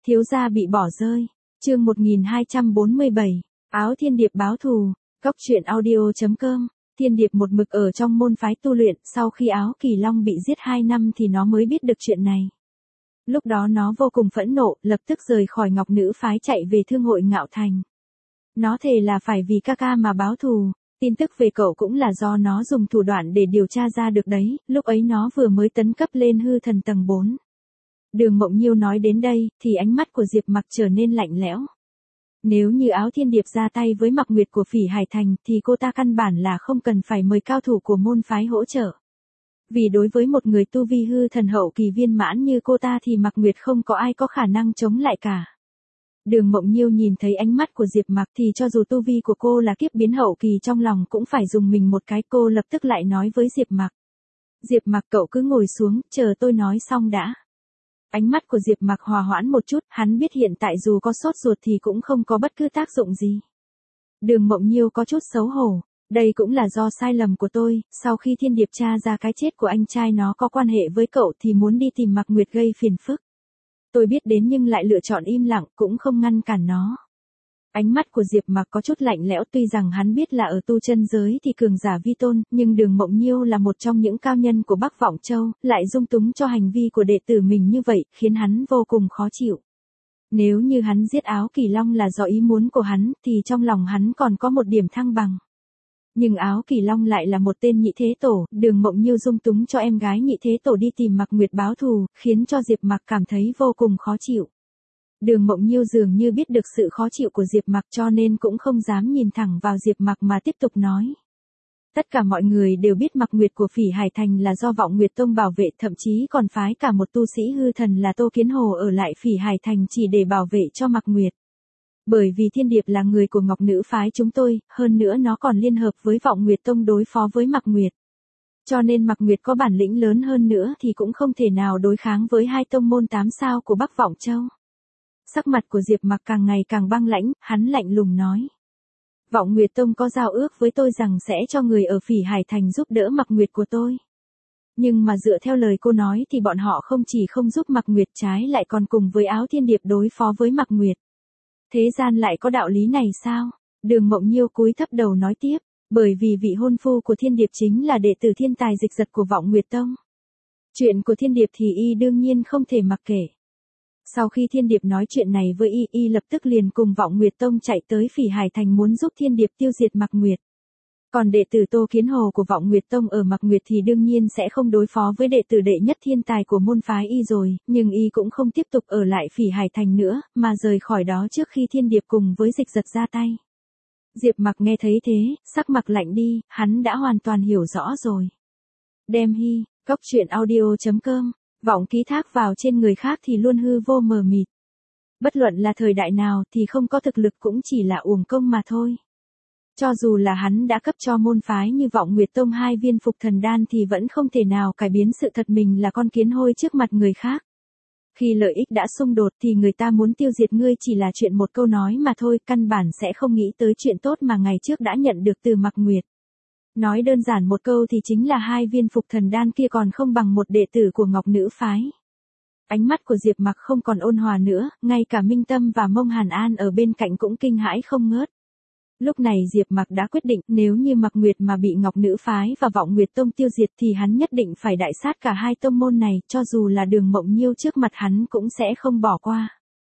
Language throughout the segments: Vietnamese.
Thiếu gia bị bỏ rơi. Chương 1247. Áo Thiên Điệp báo thù. Cóc truyện audio.com. Thiên Điệp một mực ở trong môn phái tu luyện, sau khi Áo Kỳ Long bị giết 2 năm thì nó mới biết được chuyện này. Lúc đó nó vô cùng phẫn nộ, lập tức rời khỏi Ngọc Nữ phái chạy về thương hội Ngạo Thành. Nó thề là phải vì ca ca mà báo thù. Tin tức về cậu cũng là do nó dùng thủ đoạn để điều tra ra được đấy, lúc ấy nó vừa mới tấn cấp lên hư thần tầng 4. Đường Mộng Nhiêu nói đến đây, thì ánh mắt của Diệp Mặc trở nên lạnh lẽo. Nếu như Áo Thiên Điệp ra tay với Mặc Nguyệt của Phỉ Hải Thành thì cô ta căn bản là không cần phải mời cao thủ của môn phái hỗ trợ. Vì đối với một người tu vi hư thần hậu kỳ viên mãn như cô ta thì Mặc Nguyệt không có ai có khả năng chống lại cả. Đường Mộng Nhiêu nhìn thấy ánh mắt của Diệp Mặc thì cho dù tu vi của cô là kiếp biến hậu kỳ trong lòng cũng phải dùng mình một cái, cô lập tức lại nói với Diệp Mặc. Diệp Mặc, cậu cứ ngồi xuống, chờ tôi nói xong đã. Ánh mắt của Diệp Mặc hòa hoãn một chút, hắn biết hiện tại dù có sốt ruột thì cũng không có bất cứ tác dụng gì. Đường Mộng Nhiêu có chút xấu hổ, đây cũng là do sai lầm của tôi, sau khi Thiên Điệp tra ra cái chết của anh trai nó có quan hệ với cậu thì muốn đi tìm Mặc Nguyệt gây phiền phức. Tôi biết đến nhưng lại lựa chọn im lặng, cũng không ngăn cản nó. Ánh mắt của Diệp Mặc có chút lạnh lẽo, tuy rằng hắn biết là ở tu chân giới thì cường giả vi tôn, nhưng Đường Mộng Nhiêu là một trong những cao nhân của Bắc Vọng Châu, lại dung túng cho hành vi của đệ tử mình như vậy, khiến hắn vô cùng khó chịu. Nếu như hắn giết Áo Kỳ Long là do ý muốn của hắn, thì trong lòng hắn còn có một điểm thăng bằng. Nhưng Áo Kỳ Long lại là một tên nhị thế tổ, Đường Mộng Nhiêu dung túng cho em gái nhị thế tổ đi tìm Mặc Nguyệt báo thù, khiến cho Diệp Mặc cảm thấy vô cùng khó chịu. Đường Mộng Nhiêu dường như biết được sự khó chịu của Diệp Mặc cho nên cũng không dám nhìn thẳng vào Diệp Mặc mà tiếp tục nói. Tất cả mọi người đều biết Mặc Nguyệt của Phỉ Hải Thành là do Vọng Nguyệt Tông bảo vệ, thậm chí còn phái cả một tu sĩ hư thần là Tô Kiến Hồ ở lại Phỉ Hải Thành chỉ để bảo vệ cho Mặc Nguyệt. Bởi vì Thiên Điệp là người của Ngọc Nữ phái chúng tôi, hơn nữa nó còn liên hợp với Vọng Nguyệt Tông đối phó với Mặc Nguyệt. Cho nên Mặc Nguyệt có bản lĩnh lớn hơn nữa thì cũng không thể nào đối kháng với hai tông môn 8 sao của Bắc Vọng Châu. Sắc mặt của Diệp Mặc càng ngày càng băng lãnh, hắn lạnh lùng nói. Vọng Nguyệt Tông có giao ước với tôi rằng sẽ cho người ở Phỉ Hải Thành giúp đỡ Mặc Nguyệt của tôi. Nhưng mà dựa theo lời cô nói thì bọn họ không chỉ không giúp Mặc Nguyệt, trái lại còn cùng với Áo Thiên Điệp đối phó với Mặc Nguyệt. Thế gian lại có đạo lý này sao? Đường Mộng Nhiêu cúi thấp đầu nói tiếp, bởi vì vị hôn phu của Thiên Điệp chính là đệ tử thiên tài dịch giật của Vọng Nguyệt Tông. Chuyện của Thiên Điệp thì y đương nhiên không thể mặc kệ. Sau khi Thiên Điệp nói chuyện này với y lập tức liền cùng Vọng Nguyệt Tông chạy tới Phỉ Hải Thành muốn giúp Thiên Điệp tiêu diệt Mặc Nguyệt. Còn đệ tử Tô Kiến Hồ của Vọng Nguyệt Tông ở Mặc Nguyệt thì đương nhiên sẽ không đối phó với đệ tử đệ nhất thiên tài của môn phái y rồi, nhưng y cũng không tiếp tục ở lại Phỉ Hải Thành nữa, mà rời khỏi đó trước khi Thiên Điệp cùng với dịch giật ra tay. Diệp Mặc nghe thấy thế, sắc mặt lạnh đi, hắn đã hoàn toàn hiểu rõ rồi. Đem hy, cóc truyện audio.com. Vọng ký thác vào trên người khác thì luôn hư vô mờ mịt. Bất luận là thời đại nào thì không có thực lực cũng chỉ là uổng công mà thôi. Cho dù là hắn đã cấp cho môn phái như Vọng Nguyệt Tông 2 viên phục thần đan thì vẫn không thể nào cải biến sự thật mình là con kiến hôi trước mặt người khác. Khi lợi ích đã xung đột thì người ta muốn tiêu diệt ngươi chỉ là chuyện một câu nói mà thôi, căn bản sẽ không nghĩ tới chuyện tốt mà ngày trước đã nhận được từ Mặc Nguyệt. Nói đơn giản một câu thì chính là 2 viên phục thần đan kia còn không bằng một đệ tử của Ngọc Nữ phái. Ánh mắt của Diệp Mặc không còn ôn hòa nữa, ngay cả Minh Tâm và Mông Hàn An ở bên cạnh cũng kinh hãi không ngớt. Lúc này Diệp Mặc đã quyết định nếu như Mặc Nguyệt mà bị Ngọc Nữ phái và Vọng Nguyệt Tông tiêu diệt thì hắn nhất định phải đại sát cả hai tông môn này, cho dù là Đường Mộng Nhiêu trước mặt hắn cũng sẽ không bỏ qua.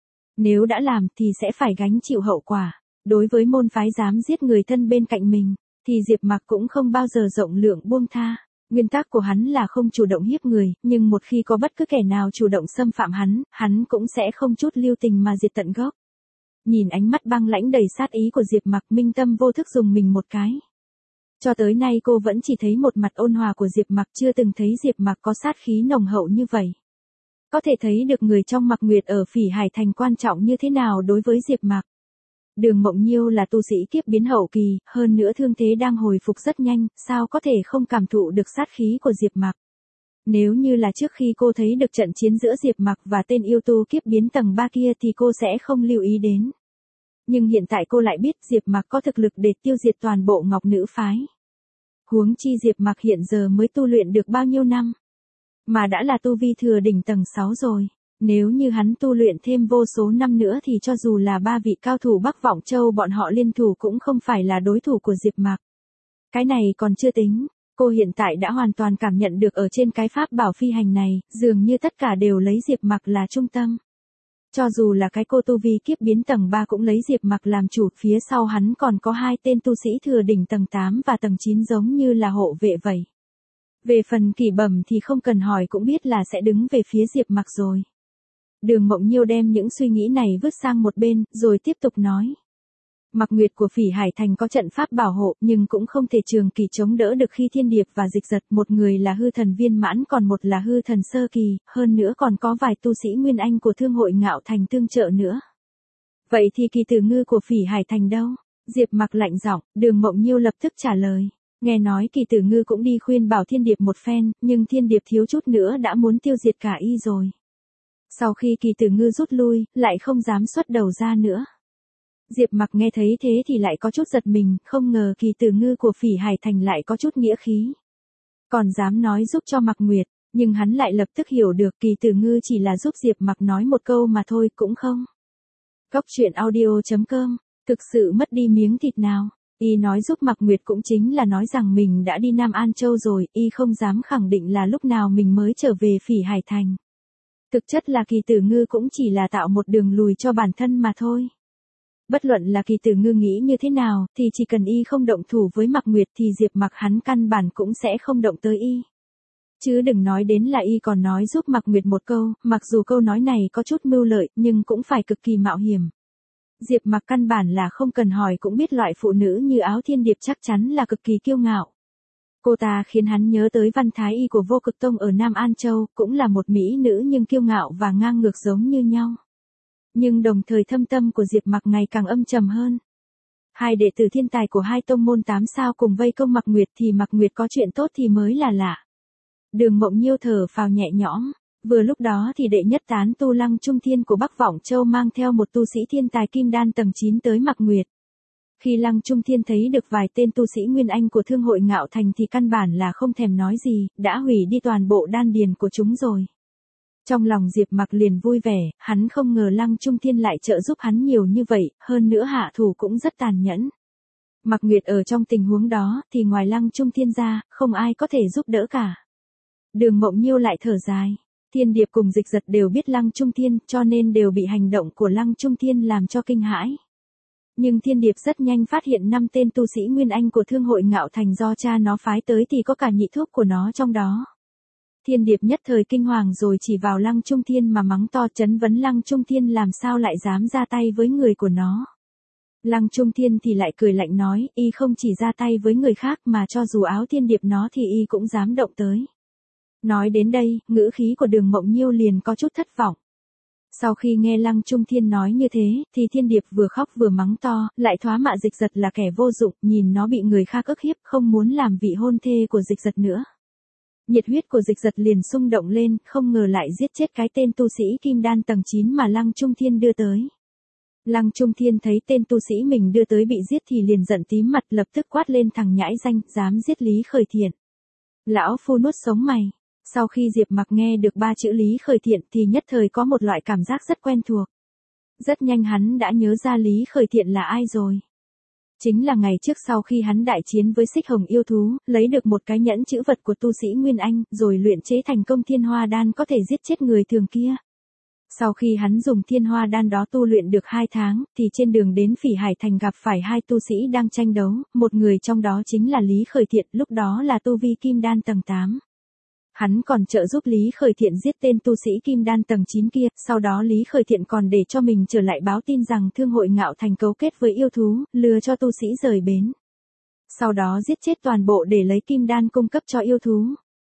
Nếu đã làm thì sẽ phải gánh chịu hậu quả. Đối với môn phái dám giết người thân bên cạnh mình thì Diệp Mặc cũng không bao giờ rộng lượng buông tha. Nguyên tắc của hắn là không chủ động hiếp người, nhưng một khi có bất cứ kẻ nào chủ động xâm phạm hắn cũng sẽ không chút lưu tình mà diệt tận gốc. Nhìn ánh mắt băng lãnh đầy sát ý của Diệp Mặc, Minh Tâm vô thức dùng mình một cái. Cho tới nay cô vẫn chỉ thấy một mặt ôn hòa của Diệp Mặc, chưa từng thấy Diệp Mặc có sát khí nồng hậu như vậy. Có thể thấy được người trong Mặc Nguyệt ở Phỉ Hải Thành quan trọng như thế nào đối với Diệp Mặc. Đường Mộng Nhiêu là tu sĩ kiếp biến hậu kỳ, hơn nữa thương thế đang hồi phục rất nhanh, sao có thể không cảm thụ được sát khí của Diệp Mặc. Nếu như là trước khi cô thấy được trận chiến giữa Diệp Mặc và tên yêu tu kiếp biến tầng 3 kia thì cô sẽ không lưu ý đến. Nhưng hiện tại cô lại biết Diệp Mặc có thực lực để tiêu diệt toàn bộ Ngọc Nữ phái. Huống chi Diệp Mặc hiện giờ mới tu luyện được bao nhiêu năm, mà đã là tu vi thừa đỉnh tầng 6 rồi. Nếu như hắn tu luyện thêm vô số năm nữa thì cho dù là 3 vị cao thủ Bắc Vọng Châu bọn họ liên thủ cũng không phải là đối thủ của Diệp Mặc. Cái này còn chưa tính, cô hiện tại đã hoàn toàn cảm nhận được ở trên cái pháp bảo phi hành này, dường như tất cả đều lấy Diệp Mặc là trung tâm. Cho dù là cái cô tu vi kiếp biến tầng 3 cũng lấy Diệp Mặc làm chủ, phía sau hắn còn có 2 tên tu sĩ thừa đỉnh tầng 8 và tầng 9 giống như là hộ vệ vậy. Về phần Kỷ Bẩm thì không cần hỏi cũng biết là sẽ đứng về phía Diệp Mặc rồi. Đường Mộng Nhiêu đem những suy nghĩ này vứt sang một bên, rồi tiếp tục nói. Mặc Nguyệt của Phỉ Hải Thành có trận pháp bảo hộ, nhưng cũng không thể trường kỳ chống đỡ được khi Thiên Điệp và Dịch Giật, một người là hư thần viên mãn còn một là hư thần sơ kỳ, hơn nữa còn có vài tu sĩ Nguyên Anh của Thương hội Ngạo Thành tương trợ nữa. Vậy thì Kỳ Tử Ngư của Phỉ Hải Thành đâu? Diệp Mặc lạnh giọng, Đường Mộng Nhiêu lập tức trả lời. Nghe nói Kỳ Tử Ngư cũng đi khuyên bảo Thiên Điệp một phen, nhưng Thiên Điệp thiếu chút nữa đã muốn tiêu diệt cả y rồi. Sau khi Kỳ Tử Ngư rút lui, lại không dám xuất đầu ra nữa. Diệp Mặc nghe thấy thế thì lại có chút giật mình, không ngờ Kỳ Tử Ngư của Phỉ Hải Thành lại có chút nghĩa khí. Còn dám nói giúp cho Mặc Nguyệt, nhưng hắn lại lập tức hiểu được Kỳ Tử Ngư chỉ là giúp Diệp Mặc nói một câu mà thôi cũng không. Cốc truyện audio.com, thực sự mất đi miếng thịt nào. Y nói giúp Mặc Nguyệt cũng chính là nói rằng mình đã đi Nam An Châu rồi, y không dám khẳng định là lúc nào mình mới trở về Phỉ Hải Thành. Thực chất là Kỳ Tử Ngư cũng chỉ là tạo một đường lùi cho bản thân mà thôi. Bất luận là Kỳ Tử Ngư nghĩ như thế nào, thì chỉ cần y không động thủ với Mặc Nguyệt thì Diệp Mặc hắn căn bản cũng sẽ không động tới y. Chứ đừng nói đến là y còn nói giúp Mặc Nguyệt một câu, mặc dù câu nói này có chút mưu lợi nhưng cũng phải cực kỳ mạo hiểm. Diệp Mặc căn bản là không cần hỏi cũng biết loại phụ nữ như Áo Thiên Điệp chắc chắn là cực kỳ kiêu ngạo. Cô ta khiến hắn nhớ tới Văn Thái Y của Vô Cực Tông ở Nam An Châu, cũng là một mỹ nữ nhưng kiêu ngạo và ngang ngược giống như nhau. Nhưng đồng thời thâm tâm của Diệp Mặc ngày càng âm trầm hơn. 2 đệ tử thiên tài của 2 tông môn 8 sao cùng vây công Mặc Nguyệt thì Mặc Nguyệt có chuyện tốt thì mới là lạ. Đường Mộng Nhiêu thở phào nhẹ nhõm. Vừa lúc đó thì đệ nhất tán tu Lăng Trung Thiên của Bắc Vọng Châu mang theo một tu sĩ thiên tài kim đan tầng 9 tới Mặc Nguyệt. Khi Lăng Trung Thiên thấy được vài tên tu sĩ Nguyên Anh của Thương hội Ngạo Thành thì căn bản là không thèm nói gì, đã hủy đi toàn bộ đan điền của chúng rồi. Trong lòng Diệp Mặc liền vui vẻ, hắn không ngờ Lăng Trung Thiên lại trợ giúp hắn nhiều như vậy, hơn nữa hạ thủ cũng rất tàn nhẫn. Mặc Nguyệt ở trong tình huống đó thì ngoài Lăng Trung Thiên ra, không ai có thể giúp đỡ cả. Đường Mộng Nhiêu lại thở dài. Thiên Điệp cùng Dịch Giật đều biết Lăng Trung Thiên cho nên đều bị hành động của Lăng Trung Thiên làm cho kinh hãi. Nhưng Thiên Điệp rất nhanh phát hiện 5 tên tu sĩ Nguyên Anh của Thương hội Ngạo Thành do cha nó phái tới thì có cả nhị thúc của nó trong đó. Thiên Điệp nhất thời kinh hoàng rồi chỉ vào Lăng Trung Thiên mà mắng to, chấn vấn Lăng Trung Thiên làm sao lại dám ra tay với người của nó. Lăng Trung Thiên thì lại cười lạnh nói, y không chỉ ra tay với người khác mà cho dù Áo Thiên Điệp nó thì y cũng dám động tới. Nói đến đây, ngữ khí của Đường Mộng Nhiêu liền có chút thất vọng. Sau khi nghe Lăng Trung Thiên nói như thế, thì Thiên Điệp vừa khóc vừa mắng to, lại thoá mạ Dịch Giật là kẻ vô dụng, nhìn nó bị người khác ức hiếp, không muốn làm vị hôn thê của Dịch Giật nữa. Nhiệt huyết của Dịch Giật liền xung động lên, không ngờ lại giết chết cái tên tu sĩ Kim Đan tầng 9 mà Lăng Trung Thiên đưa tới. Lăng Trung Thiên thấy tên tu sĩ mình đưa tới bị giết thì liền giận tím mặt, lập tức quát lên thằng nhãi danh, dám giết Lý Khởi Thiện. Lão phu nuốt sống mày. Sau khi Diệp Mặc nghe được 3 chữ Lý Khởi Thiện thì nhất thời có một loại cảm giác rất quen thuộc. Rất nhanh hắn đã nhớ ra Lý Khởi Thiện là ai rồi. Chính là ngày trước sau khi hắn đại chiến với Xích Hồng yêu thú, lấy được một cái nhẫn chữ vật của tu sĩ Nguyên Anh, rồi luyện chế thành công Thiên Hoa Đan có thể giết chết người thường kia. Sau khi hắn dùng Thiên Hoa Đan đó tu luyện được 2 tháng, thì trên đường đến Phỉ Hải Thành gặp phải 2 tu sĩ đang tranh đấu, một người trong đó chính là Lý Khởi Thiện, lúc đó là tu vi Kim Đan tầng 8. Hắn còn trợ giúp Lý Khởi Thiện giết tên tu sĩ Kim Đan tầng 9 kia, sau đó Lý Khởi Thiện còn để cho mình trở lại báo tin rằng Thương hội Ngạo Thành cấu kết với yêu thú, lừa cho tu sĩ rời bến. Sau đó giết chết toàn bộ để lấy Kim Đan cung cấp cho yêu thú.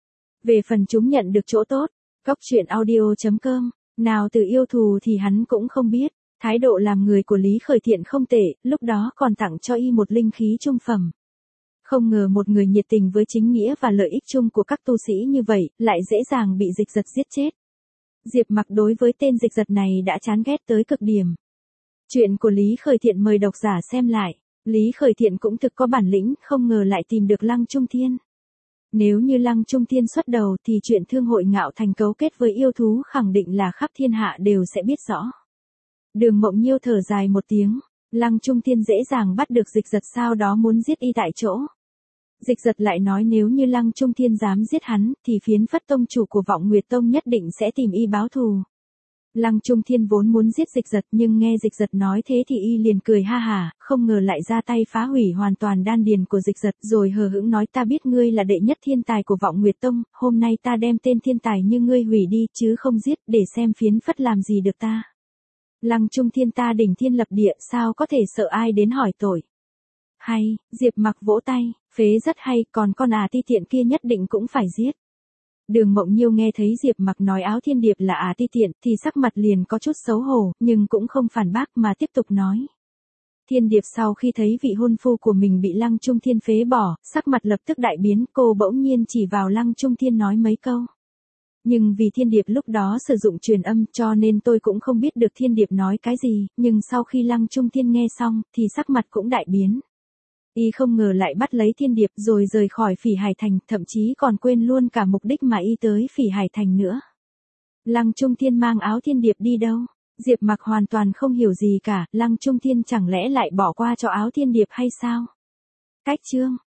Về phần chúng nhận được chỗ tốt, Cốc truyện audio.com, nào từ yêu thù thì hắn cũng không biết, thái độ làm người của Lý Khởi Thiện không tệ, lúc đó còn tặng cho y một linh khí trung phẩm. Không ngờ một người nhiệt tình với chính nghĩa và lợi ích chung của các tu sĩ như vậy, lại dễ dàng bị Dịch Giật giết chết. Diệp Mặc đối với tên Dịch Giật này đã chán ghét tới cực điểm. Chuyện của Lý Khởi Thiện mời độc giả xem lại. Lý Khởi Thiện cũng thực có bản lĩnh, không ngờ lại tìm được Lăng Trung Thiên. Nếu như Lăng Trung Thiên xuất đầu thì chuyện thương hội Ngạo Thành cấu kết với yêu thú khẳng định là khắp thiên hạ đều sẽ biết rõ. Đường Mộng Nhiêu thở dài một tiếng, Lăng Trung Thiên dễ dàng bắt được Dịch Giật sau đó muốn giết y tại chỗ. Dịch Giật lại nói nếu như Lăng Trung Thiên dám giết hắn thì Phiến Phất tông chủ của Vọng Nguyệt Tông nhất định sẽ tìm y báo thù. Lăng Trung Thiên vốn muốn giết Dịch Giật nhưng nghe Dịch Giật nói thế thì y liền cười ha hả, không ngờ lại ra tay phá hủy hoàn toàn đan điền của Dịch Giật rồi hờ hững nói ta biết ngươi là đệ nhất thiên tài của Vọng Nguyệt Tông, hôm nay ta đem tên thiên tài như ngươi hủy đi chứ không giết để xem Phiến Phất làm gì được ta. Lăng Trung Thiên ta đỉnh thiên lập địa sao có thể sợ ai đến hỏi tội. Hay, Diệp Mặc vỗ tay, phế rất hay, còn con ti tiện kia nhất định cũng phải giết. Đường Mộng Nhiêu nghe thấy Diệp Mặc nói Áo Thiên Điệp là ti tiện thì sắc mặt liền có chút xấu hổ, nhưng cũng không phản bác mà tiếp tục nói. Thiên Điệp sau khi thấy vị hôn phu của mình bị Lăng Trung Thiên phế bỏ, sắc mặt lập tức đại biến, cô bỗng nhiên chỉ vào Lăng Trung Thiên nói mấy câu. Nhưng vì Thiên Điệp lúc đó sử dụng truyền âm cho nên tôi cũng không biết được Thiên Điệp nói cái gì, nhưng sau khi Lăng Trung Thiên nghe xong thì sắc mặt cũng đại biến. Y không ngờ lại bắt lấy Thiên Điệp rồi rời khỏi Phỉ Hải Thành, thậm chí còn quên luôn cả mục đích mà y tới Phỉ Hải Thành nữa. Lăng Trung Thiên mang Áo Thiên Điệp đi đâu? Diệp Mặc hoàn toàn không hiểu gì cả, Lăng Trung Thiên chẳng lẽ lại bỏ qua cho Áo Thiên Điệp hay sao? Cách chương